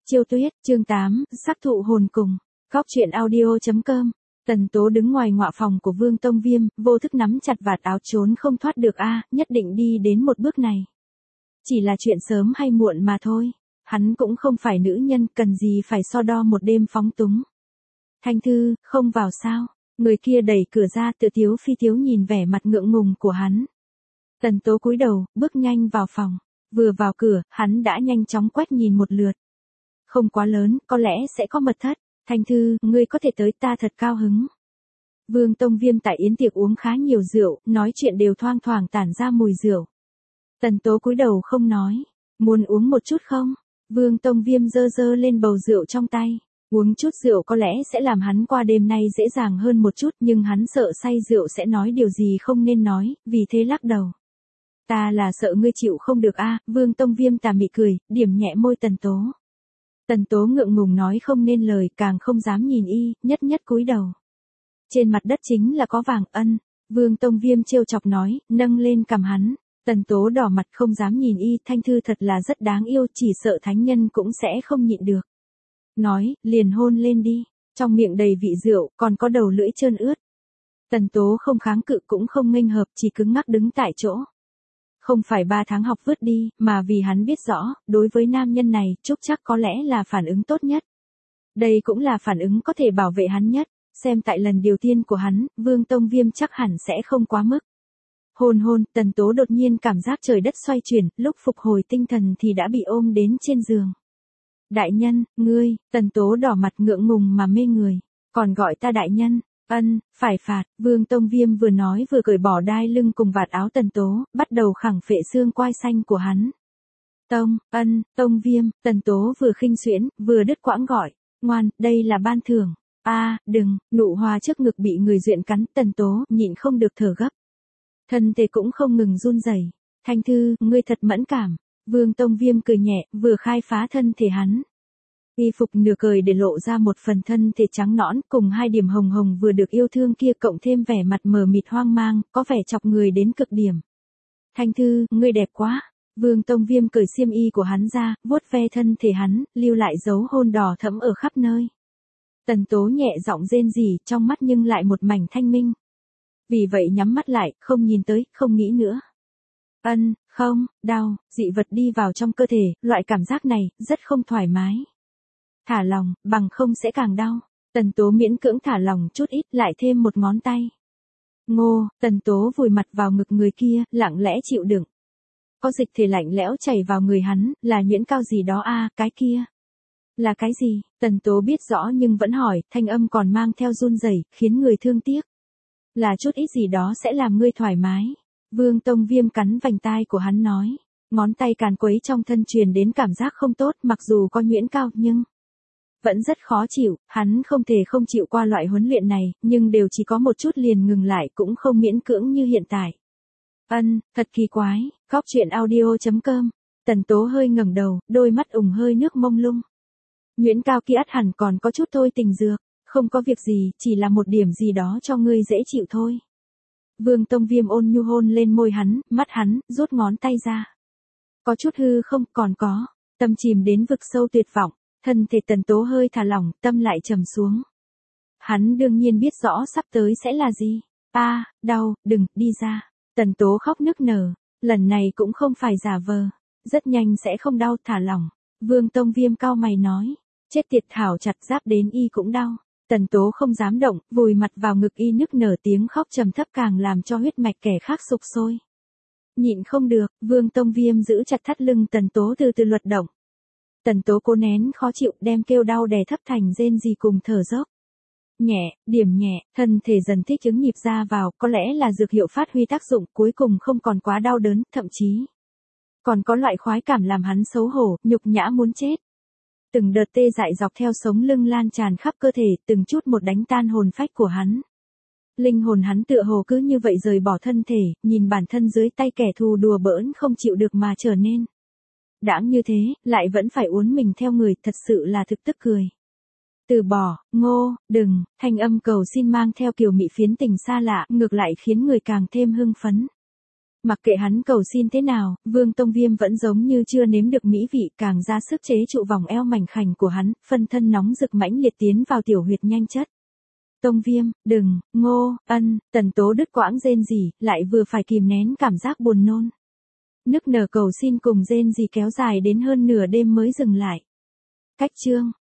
Chiêu Tuyết, chương 8, sắc thụ hồn cùng. Góc truyện audio.com. Tần Tố đứng ngoài ngọa phòng của Vương Tông Viêm, vô thức nắm chặt vạt áo trốn không thoát được nhất định đi đến một bước này. Chỉ là chuyện sớm hay muộn mà thôi. Hắn cũng không phải nữ nhân, cần gì phải so đo một đêm phóng túng. Thanh Thư, không vào sao? Người kia đẩy cửa ra, tự tiếu phi tiếu nhìn vẻ mặt ngượng ngùng của hắn. Tần Tố cúi đầu, bước nhanh vào phòng. Vừa vào cửa, hắn đã nhanh chóng quét nhìn một lượt. Không quá lớn, có lẽ sẽ có mật thất. Thanh Thư, ngươi có thể tới, ta thật cao hứng. Vương Tông Viêm tại yến tiệc uống khá nhiều rượu, nói chuyện đều thoang thoảng tản ra mùi rượu. Tần Tố cúi đầu không nói. Muốn uống một chút không? Vương Tông Viêm giơ giơ lên bầu rượu trong tay. Uống chút rượu có lẽ sẽ làm hắn qua đêm nay dễ dàng hơn một chút, nhưng hắn sợ say rượu sẽ nói điều gì không nên nói, vì thế lắc đầu. Ta là sợ ngươi chịu không được Vương Tông Viêm tà mị cười, điểm nhẹ môi Tần Tố. Tần Tố ngượng ngùng nói không nên lời, càng không dám nhìn nhất nhất cúi đầu. Trên mặt đất chính là có vàng. Vương Tông Viêm trêu chọc nói, nâng lên cằm hắn. Tần Tố đỏ mặt không dám nhìn Thanh Thư thật là rất đáng yêu, chỉ sợ thánh nhân cũng sẽ không nhịn được. Nói, liền hôn lên đi, trong miệng đầy vị rượu, còn có đầu lưỡi trơn ướt. Tần Tố không kháng cự cũng không nghênh hợp, chỉ cứng ngắc đứng tại chỗ. Không phải 3 tháng học vứt đi, mà vì hắn biết rõ, đối với nam nhân này, Trúc chắc có lẽ là phản ứng tốt nhất. Đây cũng là phản ứng có thể bảo vệ hắn nhất, xem tại lần điều tiên của hắn, Vương Tông Viêm chắc hẳn sẽ không quá mức. Hôn, Tần Tố đột nhiên cảm giác trời đất xoay chuyển, lúc phục hồi tinh thần thì đã bị ôm đến trên giường. Đại nhân, ngươi, Tần Tố đỏ mặt ngượng ngùng mà mê người, còn gọi ta đại nhân. Phải phạt. Vương Tông Viêm vừa nói vừa cởi bỏ đai lưng cùng vạt áo Tần Tố, bắt đầu khẳng phệ xương quai xanh của hắn. Tông Viêm. Tần Tố vừa khinh xuyễn, vừa đứt quãng gọi. Ngoan, đây là ban thưởng. Đừng. Nụ hoa trước ngực bị người duyện cắn, Tần Tố nhịn không được thở gấp. Thân thể cũng không ngừng run rẩy. Thanh Thư, ngươi thật mẫn cảm. Vương Tông Viêm cười nhẹ, vừa khai phá thân thể hắn. Y phục nửa cởi để lộ ra một phần thân thể trắng nõn, cùng 2 điểm hồng hồng vừa được yêu thương kia, cộng thêm vẻ mặt mờ mịt hoang mang, có vẻ chọc người đến cực điểm. Thanh Thư, ngươi đẹp quá. Vương Tông Viêm cởi xiêm y của hắn ra, vuốt ve thân thể hắn, lưu lại dấu hôn đỏ thẫm ở khắp nơi. Tần Tố nhẹ giọng rên rỉ, trong mắt nhưng lại một mảnh thanh minh. Vì vậy nhắm mắt lại, không nhìn tới, không nghĩ nữa. Không, đau, dị vật đi vào trong cơ thể, loại cảm giác này, rất không thoải mái. Thả lòng, bằng không sẽ càng đau. Tần Tố miễn cưỡng thả lòng chút ít, lại thêm một ngón tay. Ngô, Tần Tố vùi mặt vào ngực người kia, lặng lẽ chịu đựng. Có dịch thể lạnh lẽo chảy vào người hắn, là nhuyễn cao gì đó cái kia. Là cái gì? Tần Tố biết rõ nhưng vẫn hỏi, thanh âm còn mang theo run rẩy, khiến người thương tiếc. Là chút ít gì đó sẽ làm ngươi thoải mái. Vương Tông Viêm cắn vành tai của hắn nói. Ngón tay càn quấy trong thân truyền đến cảm giác không tốt, mặc dù có nhuyễn cao nhưng vẫn rất khó chịu. Hắn không thể không chịu qua loại huấn luyện này, nhưng đều chỉ có một chút liền ngừng lại, cũng không miễn cưỡng như hiện tại. Thật kỳ quái. Góc truyện audio.com. Tần Tố hơi ngẩng đầu, đôi mắt ủng hơi nước mông lung. Nhuyễn cao kia ắt hẳn còn có chút thôi tình dược. Không có việc gì, chỉ là một điểm gì đó cho ngươi dễ chịu thôi. Vương Tông Viêm ôn nhu hôn lên môi hắn, mắt hắn, rút ngón tay ra. Có chút hư không, còn có. Tâm chìm đến vực sâu tuyệt vọng, thân thể Tần Tố hơi thả lỏng, tâm lại trầm xuống. Hắn đương nhiên biết rõ sắp tới sẽ là gì. Đau, đừng, đi ra. Tần Tố khóc nức nở, lần này cũng không phải giả vờ. Rất nhanh sẽ không đau, thả lỏng. Vương Tông Viêm cau mày nói. Chết tiệt, thảo chặt giáp đến y cũng đau. Tần Tố không dám động, vùi mặt vào ngực y, nức nở, tiếng khóc trầm thấp càng làm cho huyết mạch kẻ khác sục sôi. Nhịn không được, Vương Tông Viêm giữ chặt thắt lưng Tần Tố, từ từ luật động. Tần Tố cố nén khó chịu, đem kêu đau đè thấp thành rên rỉ cùng thở dốc. Nhẹ, điểm nhẹ, thân thể dần thích ứng nhịp ra vào, có lẽ là dược hiệu phát huy tác dụng, cuối cùng không còn quá đau đớn, thậm chí còn có loại khoái cảm làm hắn xấu hổ, nhục nhã muốn chết. Từng đợt tê dại dọc theo sống lưng lan tràn khắp cơ thể, từng chút một đánh tan hồn phách của hắn. Linh hồn hắn tựa hồ cứ như vậy rời bỏ thân thể, nhìn bản thân dưới tay kẻ thù đùa bỡn không chịu được mà trở nên đãng như thế, lại vẫn phải uốn mình theo người, thật sự là thực tức cười. Từ bỏ, Ngô, đừng. Thanh âm cầu xin mang theo kiều mị phiến tình xa lạ, ngược lại khiến người càng thêm hưng phấn. Mặc kệ hắn cầu xin thế nào, Vương Tông Viêm vẫn giống như chưa nếm được mỹ vị, càng ra sức chế trụ vòng eo mảnh khảnh của hắn, phân thân nóng rực mãnh liệt tiến vào tiểu huyệt nhanh chất. Tông Viêm, đừng, Ngô, Ân, Tần Tố đứt quãng rên rỉ, lại vừa phải kìm nén cảm giác buồn nôn. Nức nở cầu xin cùng rên rỉ kéo dài đến hơn nửa đêm mới dừng lại. Cách chương